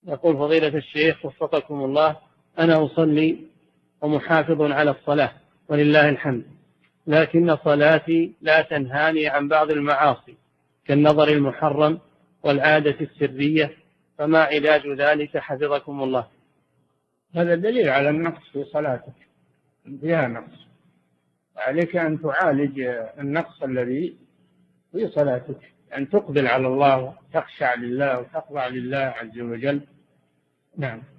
يقول فضيلة الشيخ وفقكم الله، أنا أصلي ومحافظ على الصلاة ولله الحمد، لكن صلاتي لا تنهاني عن بعض المعاصي كالنظر المحرم والعادة السرية، فما علاج ذلك حفظكم الله؟ هذا دليل على النقص في صلاتك، فيها نقص، عليك أن تعالج النقص الذي في صلاتك، أن تقبل على الله وتخشع لله وتخضع لله عز وجل. نعم.